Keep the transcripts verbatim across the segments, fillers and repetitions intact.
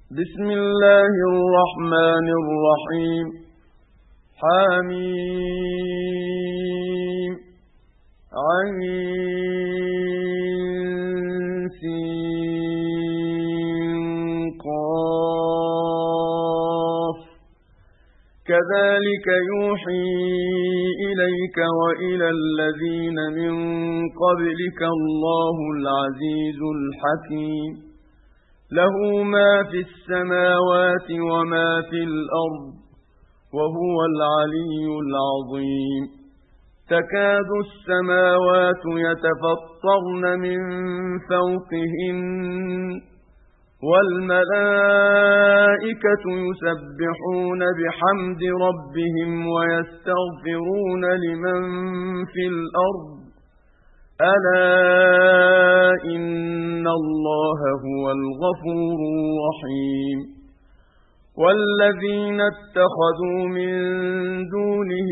بسم الله الرحمن الرحيم حميم عين سين قاف كذلك يوحي إليك وإلى الذين من قبلك الله العزيز الحكيم له ما في السماوات وما في الأرض وهو العلي العظيم تكاد السماوات يتفطرن من فوقهن والملائكة يسبحون بحمد ربهم ويستغفرون لمن في الأرض ألا إن الله هو الغفور الرحيم والذين اتخذوا من دونه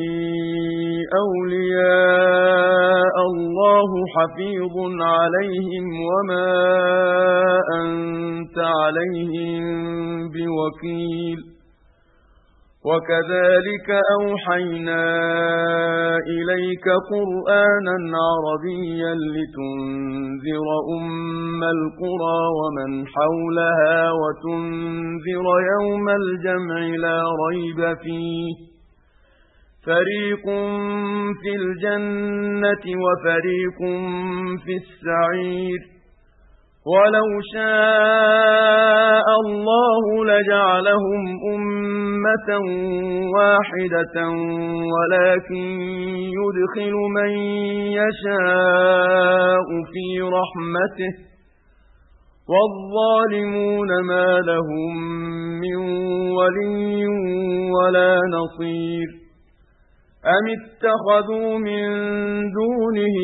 أولياء الله حفيظ عليهم وما أنت عليهم بوكيل وكذلك أوحينا إليك قرآنا عربيا لتنذر أم القرى ومن حولها وتنذر يوم الجمع لا ريب فيه فريق في الجنة وفريق في السعير ولو شاء الله لجعلهم أمة واحدة ولكن يدخل من يشاء في رحمته والظالمون ما لهم من ولي ولا نصير أم اتخذوا من دونه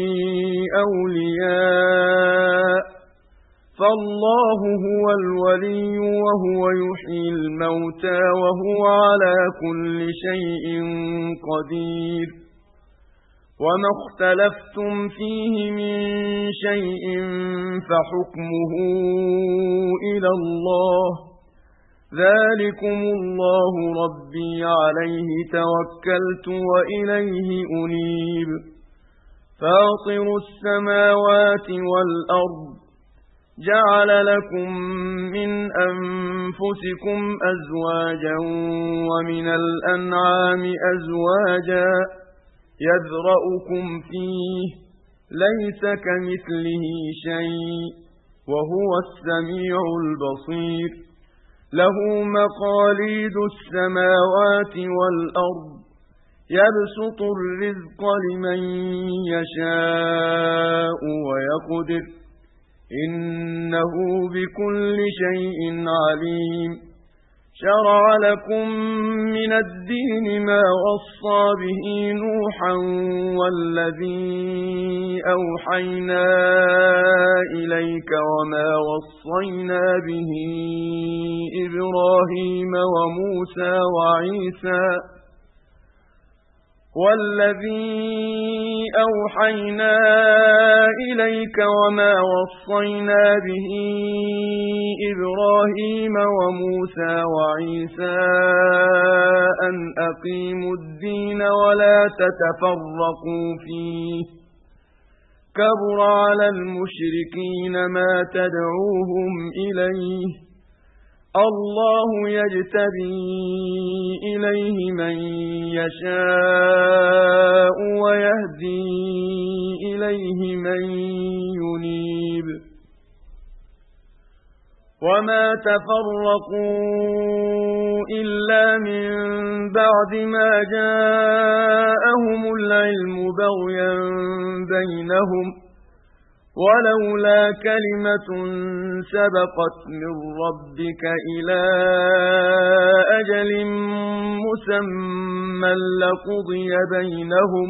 أولياء فالله هو الولي وهو يحيي الموتى وهو على كل شيء قدير وما اختلفتم فيه من شيء فحكمه إلى الله ذلكم الله ربي عليه توكلت وإليه أنيب فاطر السماوات والأرض جعل لكم من أنفسكم أزواجا ومن الأنعام أزواجا يذرأكم فيه ليس كمثله شيء وهو السميع البصير له مقاليد السماوات والأرض يبسط الرزق لمن يشاء ويقدر إنه بكل شيء عليم شرع لكم من الدين ما وصى به نوحا والذي أوحينا إليك وما وصينا به إبراهيم وموسى وعيسى والذي أوحينا إليك وما وصينا به إبراهيم وموسى وعيسى أن أقيموا الدين ولا تتفرقوا فيه كبر على المشركين ما تدعوهم إليه الله يجتبي إليه من يشاء ويهدي إليه من ينيب وما تفرقوا إلا من بعد ما جاءهم العلم بغيا بينهم ولولا كلمة سبقت من ربك إلى أجل مسمى لقضي بينهم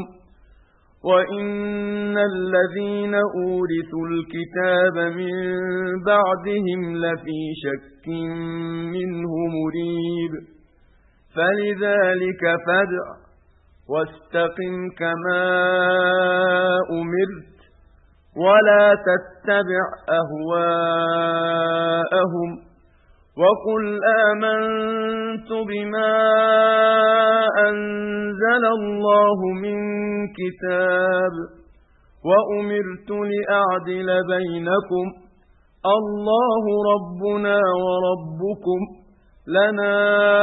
وإن الذين أورثوا الكتاب من بعدهم لفي شك منه مريب فلذلك فادع واستقم كما أمرت ولا تتبع أهواءهم وقل آمنت بما أنزل الله من كتاب وأمرت لأعدل بينكم الله ربنا وربكم لنا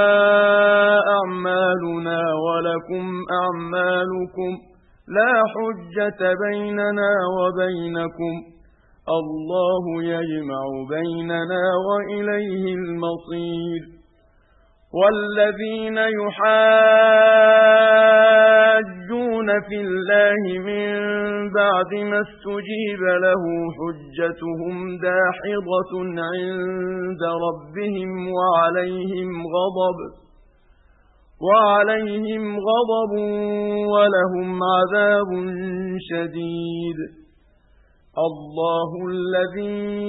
أعمالنا ولكم أعمالكم لا حجة بيننا وبينكم الله يجمع بيننا وإليه المصير والذين يحاجون في الله من بعد ما استجيب له حجتهم داحضة عند ربهم وعليهم غضب وعليهم غضب ولهم عذاب شديد الله الذي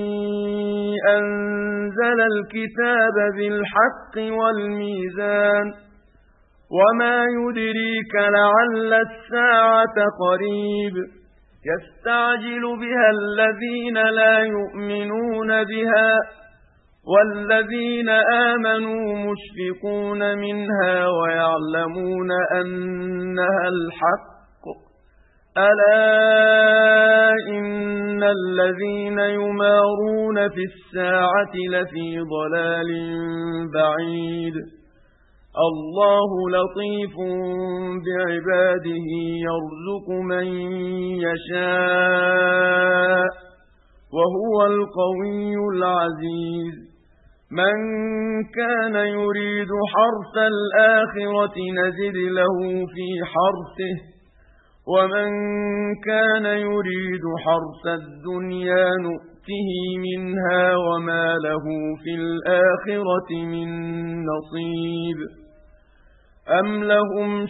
أنزل الكتاب بالحق والميزان وما يدريك لعل الساعة قريب يستعجل بها الذين لا يؤمنون بها والذين آمنوا مشفقون منها ويعلمون أنها الحق ألا إن الذين يمارون في الساعة لفي ضلال بعيد الله لطيف بعباده يرزق من يشاء وهو القوي العزيز من كان يريد حرث الآخرة نزد له في حرثه ومن كان يريد حرث الدنيا نؤته منها وما له في الآخرة من نصيب أم لهم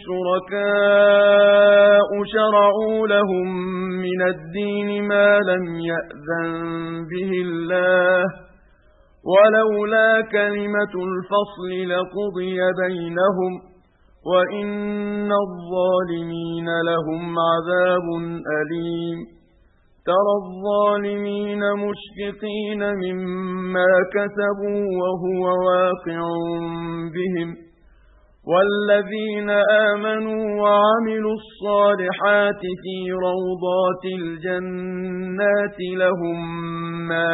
شركاء شرعوا لهم من الدين ما لم يأذن به الله ولولا كلمة الفصل لقضي بينهم وإن الظالمين لهم عذاب أليم ترى الظالمين مشفقين مما كسبوا وهو واقع بهم والذين آمنوا وعملوا الصالحات في روضات الجنات لهم ما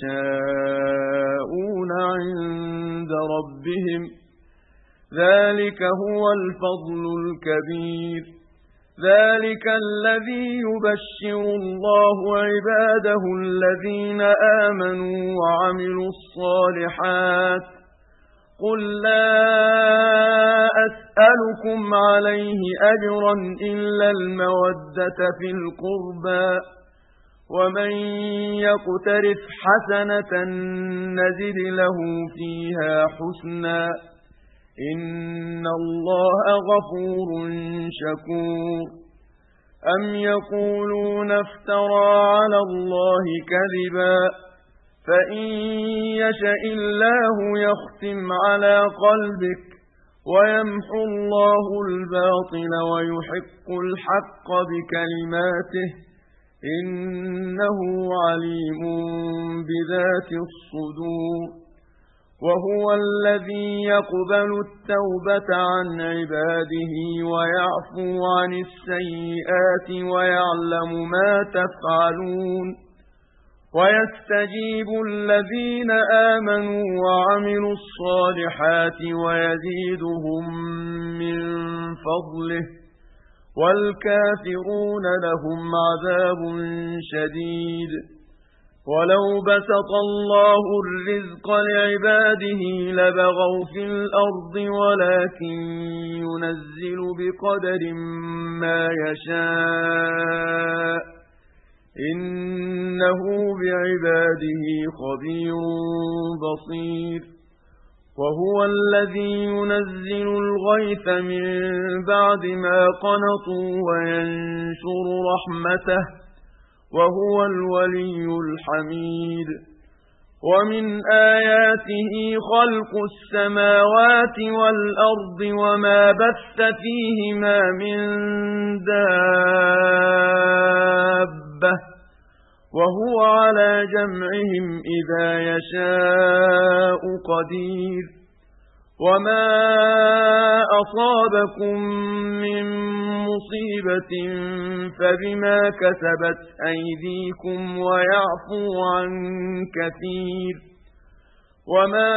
يشاءون عند ربهم ذلك هو الفضل الكبير ذلك الذي يبشر الله عباده الذين آمنوا وعملوا الصالحات قل لا أسألكم عليه أجرا إلا المودة في القربى ومن يقترف حسنة نزد له فيها حسنا إن الله غفور شكور أم يقولون افترى على الله كذبا فإن يشأ الله يختم على قلبك ويمحو الله الباطل ويحق الحق بكلماته إنه عليم بذات الصدور وهو الذي يقبل التوبة عن عباده ويعفو عن السيئات ويعلم ما تفعلون ويستجيب الذين آمنوا وعملوا الصالحات ويزيدهم من فضله والكافرون لهم عذاب شديد ولو بسط الله الرزق لعباده لبغوا في الأرض ولكن ينزل بقدر ما يشاء إنه بعباده خبير بصير وهو الذي ينزل الغيث من بعد ما قنطوا وينشر رحمته وهو الولي الحميد ومن آياته خلق السماوات والأرض وما بث فيهما من دابة وهو على جمعهم إذا يشاء قدير وما أصابكم من مصيبة فبما كسبت أيديكم ويعفو عن كثير وما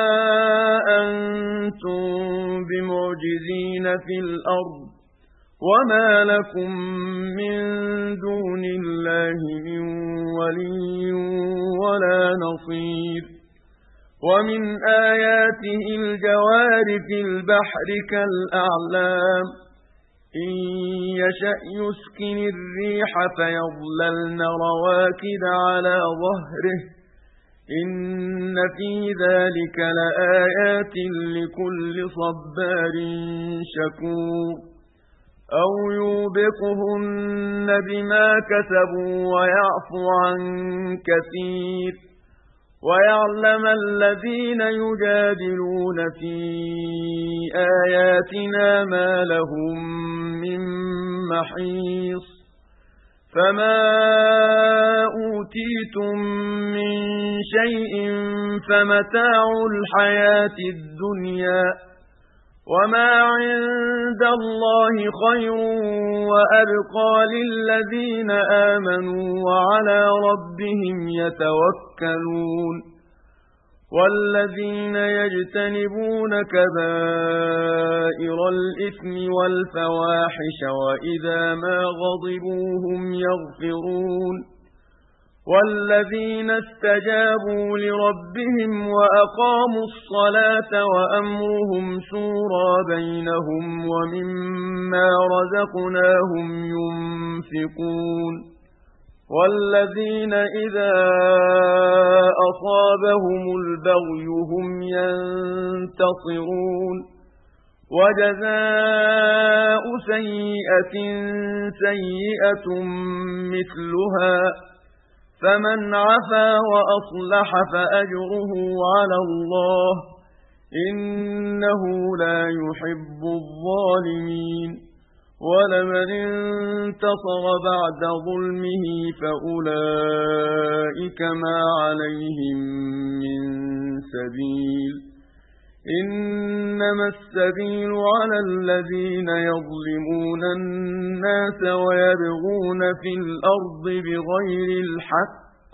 أنتم بمعجزين في الأرض وما لكم من دون الله من ولي ولا نصير ومن آياته الجوار في البحر كالأعلام إن يشأ يسكن الريح فيظللن رواكد على ظهره إن في ذلك لآيات لكل صبار شكور أو يوبقهن بما كسبوا ويعفو عن كثير ويعلم الذين يجادلون في آياتنا ما لهم من محيص فما أوتيتم من شيء فمتاع الحياة الدنيا وما عند الله خير وأبقى للذين آمنوا وعلى ربهم يتوكلون والذين يجتنبون كبائر الإثم والفواحش وإذا ما غضبوا هم يغفرون والذين استجابوا لربهم وأقاموا الصلاة وأمرهم شورى بينهم ومما رزقناهم ينفقون والذين إذا أصابهم البغي هم ينتصرون وجزاء سيئة سيئة مثلها فمن عفا وأصلح فأجره على الله إنه لا يحب الظالمين ولمن انتصر بعد ظلمه فأولئك ما عليهم من سبيل إنما السبيل على الذين يظلمون الناس ويبغون في الأرض بغير الحق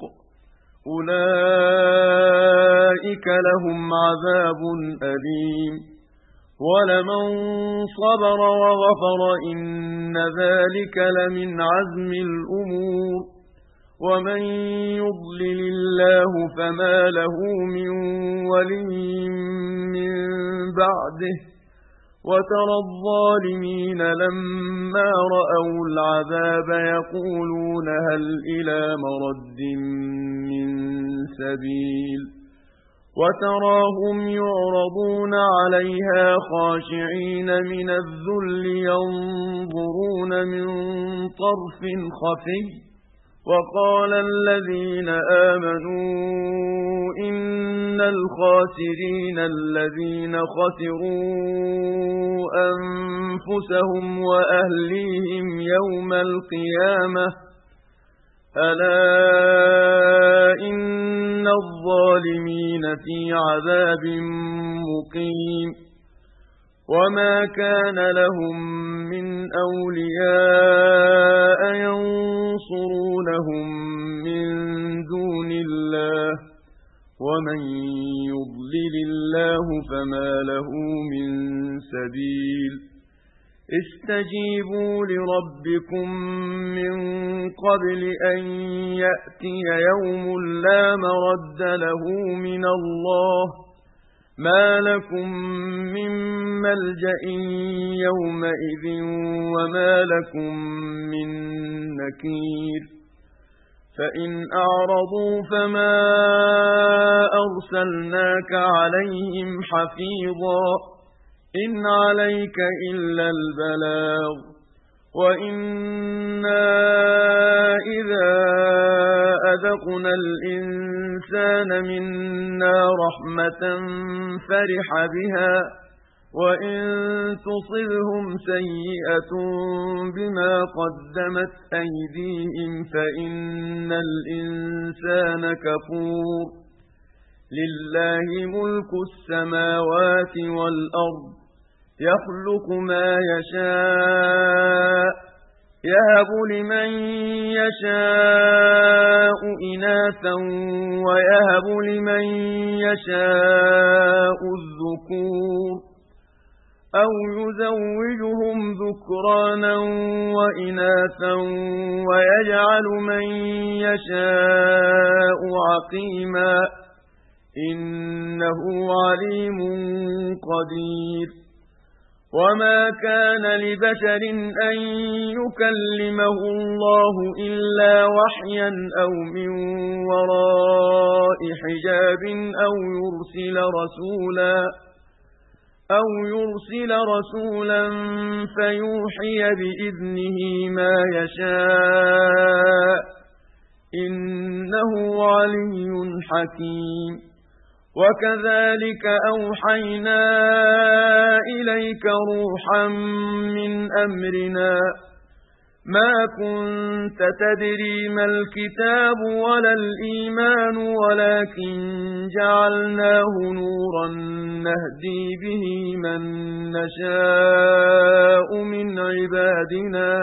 أولئك لهم عذاب أليم ولمن صبر وغفر إن ذلك لمن عزم الأمور ومن يضلل الله فما له من ولي من بعده وترى الظالمين لما رأوا العذاب يقولون هل إلى مرد من سبيل وتراهم يعرضون عليها خاشعين من الذل ينظرون من طرف خفي وقال الذين آمنوا إن الخاسرين الذين خسروا أنفسهم وأهليهم يوم القيامة ألا إن الظالمين في عذاب مقيم وما كان لهم من أولياء ينصرونهم من دون الله ومن يضلل الله فما له من سبيل استجيبوا لربكم من قبل أن يأتي يوم لا مرد له من الله ما لكم من ملجأ يومئذ وما لكم من نكير فإن أعرضوا فما أرسلناك عليهم حفيظا إن عليك إلا البلاغ وإنا إذا أذقنا الإنسان منا رحمة فرح بها وإن تصبهم سيئة بما قدمت أيديهم فإن الإنسان كفور لله ملك السماوات والأرض يخلق ما يشاء يهب لمن يشاء إناثا ويهب لمن يشاء الذكور أو يزوجهم ذكرانا وإناثا ويجعل من يشاء عقيما إنه عليم قدير وما كان لبشر أن يكلمه الله إلا وحيا أو من وراء حجاب أو يرسل رسولا أو يرسل رسولا فيوحي بإذنه ما يشاء إنه علي حكيم وكذلك أوحينا إليك روحا من أمرنا ما كنت تدري ما الكتاب ولا الإيمان ولكن جعلناه نورا نهدي به من نشاء من عبادنا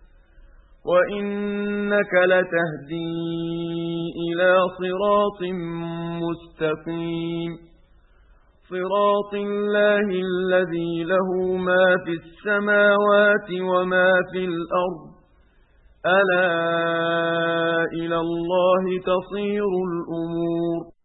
وإنك لتهدي إلى صراط مستقيم صراط الله الذي له ما في السماوات وما في الأرض ألا إلى الله تصير الأمور